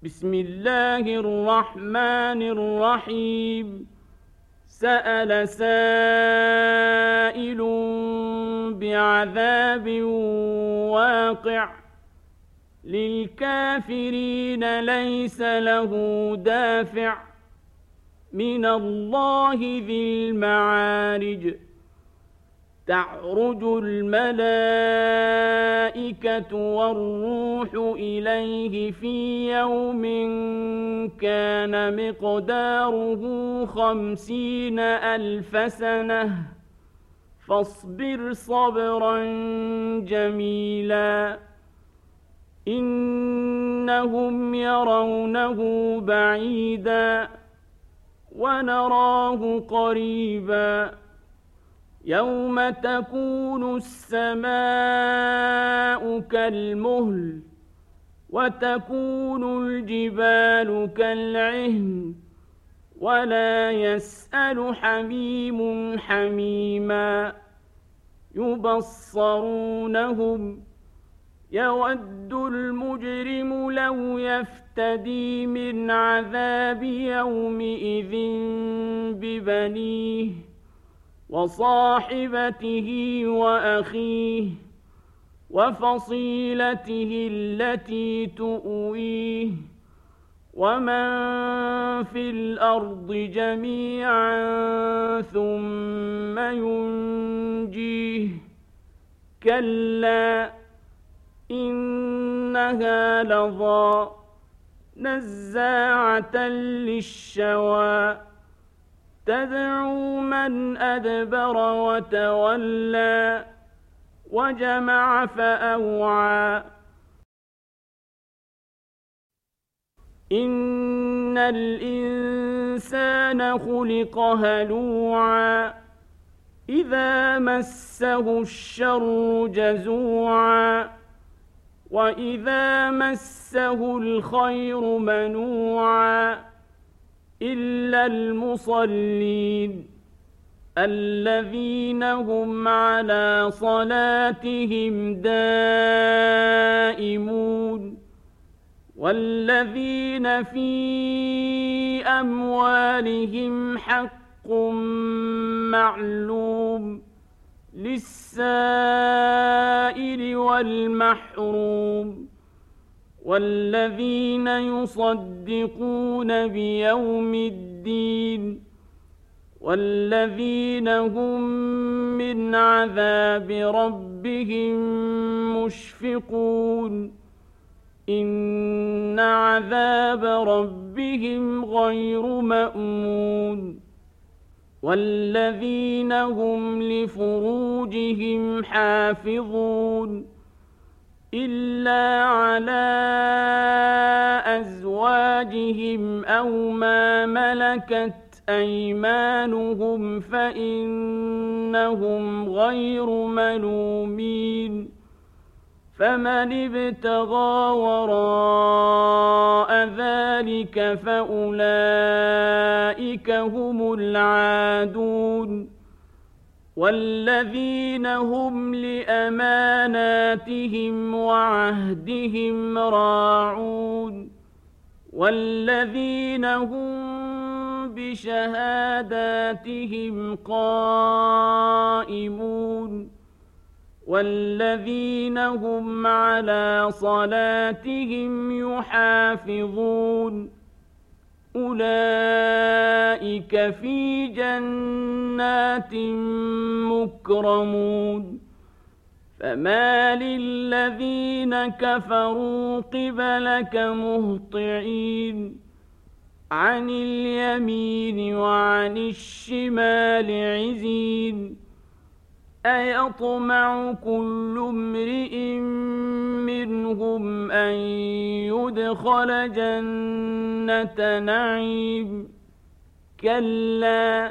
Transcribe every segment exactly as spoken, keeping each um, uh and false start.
بسم الله الرحمن الرحيم سأل سائل بعذاب واقع للكافرين ليس له دافع من الله ذي المعارج تعرج الملائكة والروح إليه في يوم كان مقداره خمسين ألف سنة فاصبر صبرا جميلا إنهم يرونه بعيدا ونراه قريبا يوم تكون السماء كالمهل وتكون الجبال كالعهن ولا يسأل حميم حميما يبصرونهم يود المجرم لو يفتدي من عذاب يومئذ ببنيه وصاحبته وأخيه وفصيلته التي تؤويه ومن في الأرض جميعا ثم ينجيه كلا إنها لظى نزاعة للشوى تدعو من أدبر وتولى وجمع فأوعى إن الإنسان خلق هلوعا إذا مسه الشر جزوعا وإذا مسه الخير منوعا إلا المصلين الذين هم على صلاتهم دائمون والذين في أموالهم حق معلوم للسائل والمحروم والذين يصدقون بيوم الدين والذين هم من عذاب ربهم مشفقون إن عذاب ربهم غير مأمون والذين هم لفروجهم حافظون إلا على أزواجهم أو ما ملكت أيمانهم فإنهم غير ملومين فمن ابتغى وراء ذلك فأولئك هم العادون والذين هم لأماناتهم وعهدهم راعون والذين هم بشهاداتهم قائمون والذين هم على صلاتهم يحافظون أولئك في جنات مكرمون فما للذين كفروا قبلك مهطعين عن اليمين وعن الشمال عزين أيطمع كل امرئ منهم أن يدخل جنة نعيم كلا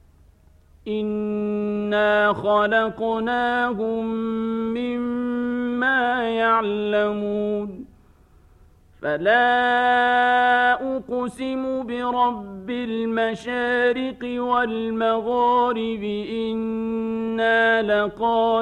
إنا خلقناهم مما يعلمون فلا أقسم برب المشارق والمغارب إنا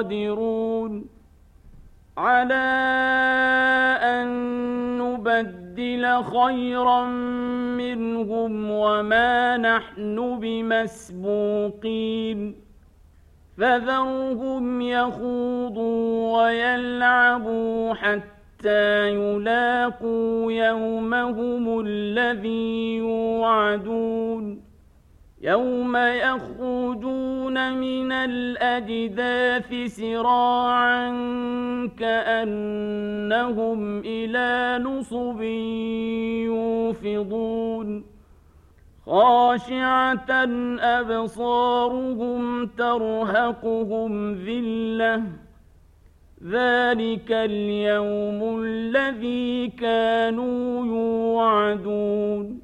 لقادرون على أن نبدل نبدل خيرا منهم وما نحن بمسبوقين فذرهم يخوضوا ويلعبوا حتى يلاقوا يومهم الذي يوعدون يوم يخرجون من الأجداث سراعا كأنهم إلى نصب يوفضون خاشعة أبصارهم ترهقهم ذلة ذلك اليوم الذي كانوا يوعدون